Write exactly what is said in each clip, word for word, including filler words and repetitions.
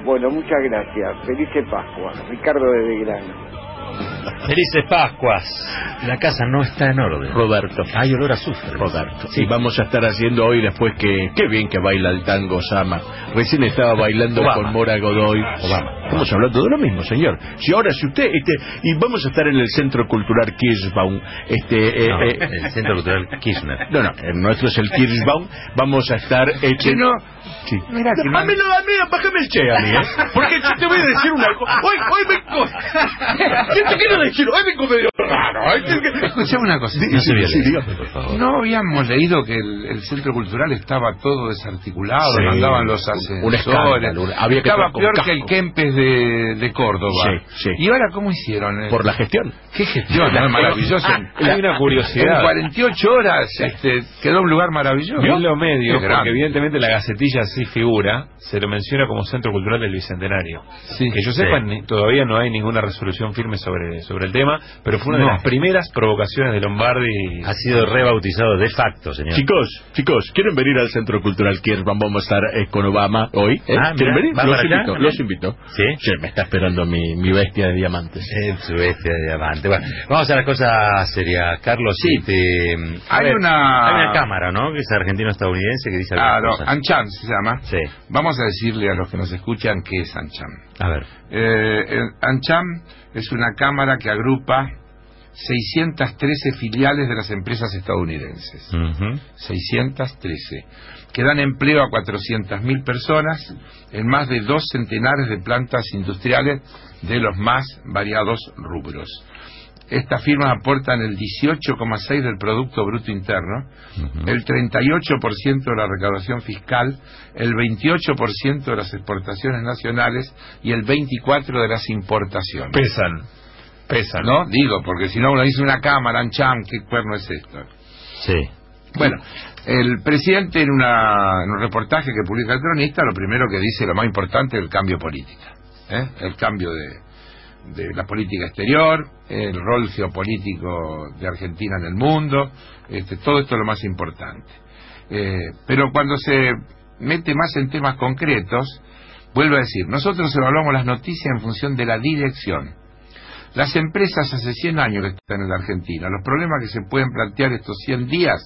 Bueno, muchas gracias. Felices Pascua. Ricardo de Belgrano. Felices Pascuas. La casa no está en orden. Roberto. Hay olor a azufre. Roberto. Sí. Y vamos a estar haciendo hoy después que... Qué bien que baila el tango Sama. Recién estaba bailando Obama. con Mora Godoy. Obama. Estamos hablando de lo mismo, señor. Si ahora, si usted... Este, y vamos a estar en el Centro Cultural Kirschbaum. Este, eh, No, eh, el Centro Cultural Kirchner. No, no, el nuestro es el Kirschbaum. Vamos a estar... Este, Que no... Sí. Mira que no... A mí no, a mí, bájame el che a mí, ¿eh? Porque yo te voy a decir una cosa. Hoy, hoy vengo... Yo te quiero decir, hoy vengo medio raro. Hoy te... Escuchame una cosa. No se viole, sí, dígame, por favor. ¿No habíamos leído que el, el centro cultural estaba todo desarticulado, Sí, no andaban los un ascensores? escándalo, un- había que estaba entrar con peor casco. que el Kempes de, de Córdoba. Sí, sí. ¿Y ahora cómo hicieron? Por la gestión. ¿Qué gestión? ¿No? Maravilloso. Hay una En curiosidad. cuarenta y ocho horas este, quedó un lugar maravilloso. En lo medio, Qué grande. porque evidentemente la Gacetilla sí figura, se lo menciona como Centro Cultural del Bicentenario. Sí. Que yo sepa, ni- todavía no hay ninguna resolución firme sobre, sobre el tema, pero fue una No. de las primeras provocaciones de Lombardi. Ha sido rebautizado de facto, señor. Chicos, chicos, ¿quieren venir al Centro Cultural Kirchbaum? Vamos a estar eh, con Obama hoy. ¿eh? Ah, ¿Quieren mira, venir? ¿va Los para allá invito, también? los invito. ¿Sí? Sí, me está esperando mi, mi bestia de diamantes. En su bestia de diamante. Bueno, vamos a la cosa seria. Carlos, Sí. este, a Hay ver, una- hay una cámara, ¿no? Que es argentino-estadounidense que dice algunas Claro, cosas. ANCHAM se llama. Sí. Vamos a decirle a los que nos escuchan qué es ANCHAM. A ver. Eh, el ANCHAM es una cámara que agrupa seiscientas trece filiales de las empresas estadounidenses. Ujú. seiscientas trece, que dan empleo a cuatrocientas mil personas en más de dos centenares de plantas industriales de los más variados rubros. Estas firmas aportan el dieciocho coma seis por ciento del Producto Bruto Interno, Ujú. el treinta y ocho por ciento de la recaudación fiscal, el veintiocho por ciento de las exportaciones nacionales y el veinticuatro por ciento de las importaciones. Pesan, pesan. ¿No? Digo, porque si no uno dice una cámara, ANCHAM, ¿qué cuerno es esto? Sí. Bueno, el presidente en, una, en un reportaje que publica el Cronista, lo primero que dice, lo más importante, es el cambio político, ¿eh? El cambio de, de la política exterior, el rol geopolítico de Argentina en el mundo, este, todo esto es lo más importante. Eh, pero cuando se mete más en temas concretos, vuelvo a decir, nosotros evaluamos las noticias en función de la dirección. Las empresas hace cien años que están en la Argentina. Los problemas que se pueden plantear estos cien días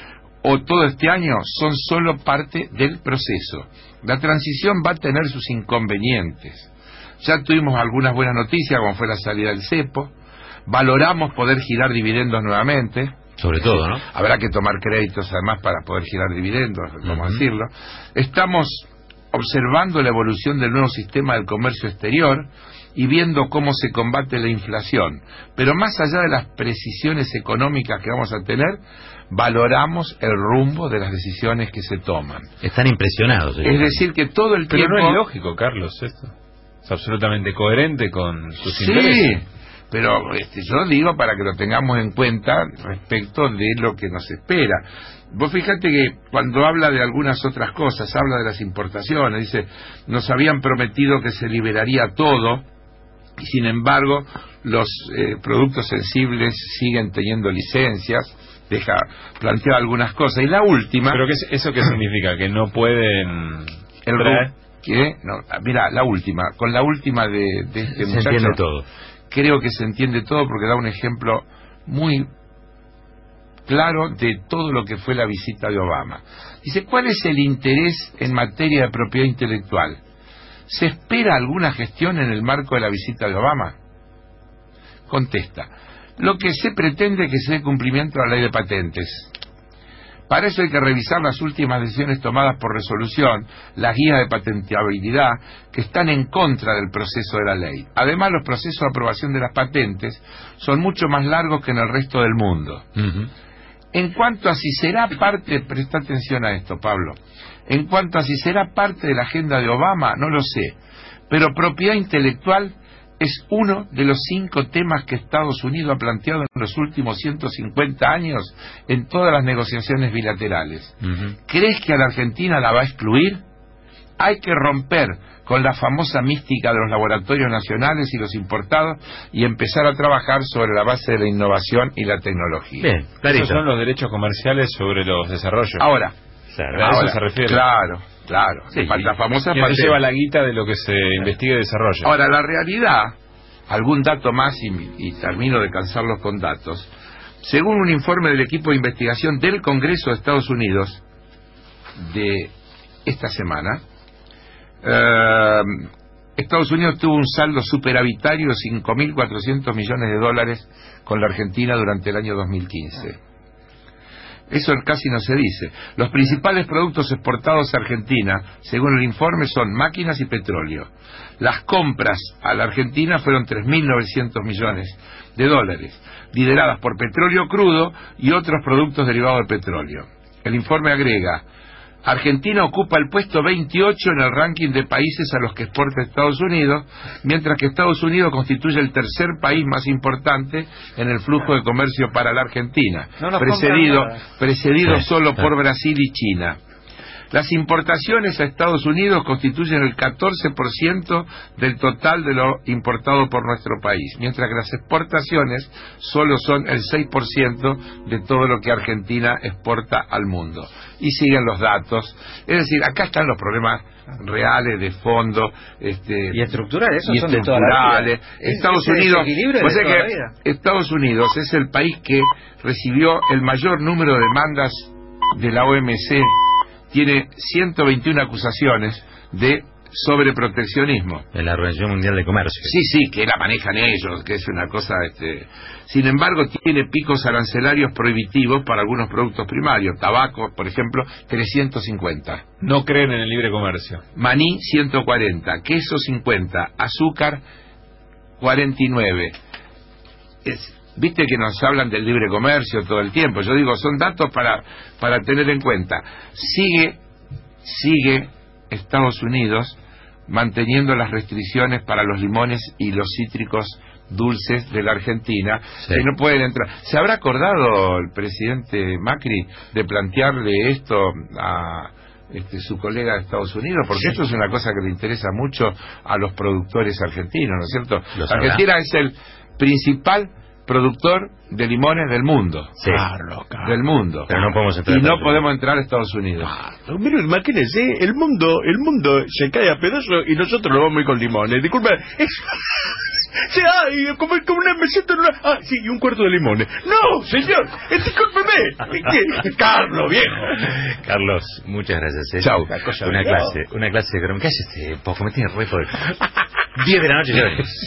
o todo este año son solo parte del proceso. La transición va a tener sus inconvenientes. Ya tuvimos algunas buenas noticias, como fue la salida del cepo. Valoramos poder girar dividendos nuevamente. Sobre todo, ¿no? Habrá que tomar créditos además para poder girar dividendos, vamos a Ujú. decirlo. Estamos observando la evolución del nuevo sistema del comercio exterior y viendo cómo se combate la inflación. Pero más allá de las precisiones económicas que vamos a tener, valoramos el rumbo de las decisiones que se toman. Están impresionados. Es decir, que todo el Pero tiempo... no es lógico, Carlos, esto. Es absolutamente coherente con sus Sí, intereses. pero este, yo digo para que lo tengamos en cuenta respecto de lo que nos espera. Vos fíjate que cuando habla de algunas otras cosas, habla de las importaciones, dice, nos habían prometido que se liberaría todo, y sin embargo los eh, productos sensibles siguen teniendo licencias, deja plantear algunas cosas. Y la última... ¿Pero qué, es- eso qué significa? ¿Que no pueden el traer? ru- que no, mira, la última, con la última de, de este Se muchacho, entiende todo. creo que se entiende todo porque da un ejemplo muy claro de todo lo que fue la visita de Obama. Dice, ¿cuál es el interés en materia de propiedad intelectual? ¿Se espera alguna gestión en el marco de la visita de Obama? Contesta, lo que se pretende es que se dé cumplimiento a la ley de patentes. Para eso hay que revisar las últimas decisiones tomadas por resolución, las guías de patenteabilidad, que están en contra del proceso de la ley. Además, los procesos de aprobación de las patentes son mucho más largos que en el resto del mundo. Ujú. En cuanto a si será parte, presta atención a esto, Pablo, en cuanto a si será parte de la agenda de Obama, no lo sé, pero propiedad intelectual es uno de los cinco temas que Estados Unidos ha planteado en los últimos ciento cincuenta años en todas las negociaciones bilaterales. Ujú. ¿Crees que a la Argentina la va a excluir? Hay que romper con la famosa mística de los laboratorios nacionales y los importados y empezar a trabajar sobre la base de la innovación y la tecnología. Bien, clarito. Esos son los derechos comerciales sobre los desarrollos. Ahora, Claro, a Ahora, eso se refiere. Claro, claro. Sí. La famosa Y entonces patente. lleva la guita de lo que se investiga y desarrolla. Ahora, la realidad, algún dato más y, y termino de cansarlos con datos. Según un informe del equipo de investigación del Congreso de Estados Unidos de esta semana, eh, Estados Unidos tuvo un saldo superavitario de cinco mil cuatrocientos millones de dólares con la Argentina durante el año dos mil quince. Eso casi no se dice. Los principales productos exportados a Argentina, según el informe, son máquinas y petróleo. Las compras a la Argentina fueron tres mil novecientos millones de dólares, lideradas por petróleo crudo y otros productos derivados de petróleo. El informe agrega: Argentina ocupa el puesto veintiocho en el ranking de países a los que exporta Estados Unidos, mientras que Estados Unidos constituye el tercer país más importante en el flujo de comercio para la Argentina, No nos precedido, compran nada. precedido Sí, solo sí. por Brasil y China. Las importaciones a Estados Unidos constituyen el catorce por ciento del total de lo importado por nuestro país, mientras que las exportaciones solo son el seis por ciento de todo lo que Argentina exporta al mundo. Y siguen los datos. Es decir, acá están los problemas reales de fondo, este, Y estructurales, esos y son de toda la vida. estructurales. Es- Estados ese Unidos, desequilibrio es o de sea toda que la vida. Estados Unidos es el país que recibió el mayor número de demandas de la O M C. Tiene ciento veintiuna acusaciones de sobreproteccionismo. En la Organización Mundial de Comercio. Sí, sí, que la manejan ellos, que es una cosa... este Sin embargo, tiene picos arancelarios prohibitivos para algunos productos primarios. Tabaco, por ejemplo, trescientos cincuenta. No creen en el libre comercio. Maní, ciento cuarenta. Queso, cincuenta. Azúcar, cuarenta y nueve. Es... Viste que nos hablan del libre comercio todo el tiempo. Yo digo, son datos para, para tener en cuenta. Sigue, sigue Estados Unidos manteniendo las restricciones para los limones y los cítricos dulces de la Argentina, sí. que no pueden entrar. ¿Se habrá acordado el presidente Macri de plantearle esto a este, su colega de Estados Unidos? Porque esto es una cosa que le interesa mucho a los productores argentinos, ¿no es cierto? Lo sabrá. Argentina es el principal productor de limones del mundo. Sí. Carlos, Carlos. Del mundo. Pero no podemos entrar y a no Estados Unidos. podemos entrar a Estados Unidos. Claro, mire, imagínese, el mundo, el mundo se cae a pedazos y nosotros lo vamos a ir con limones. Disculpe, es... Sí, ay, como, como una meseta en una... Ah, sí, y un cuarto de limones. No, señor, eh, discúlpeme. ¿Qué? Carlos, viejo. Carlos, muchas gracias. ¿eh? Chau. Una clase, una clase de... ¿Qué haces este? Porque me tienes re por... diez de la noche, señores.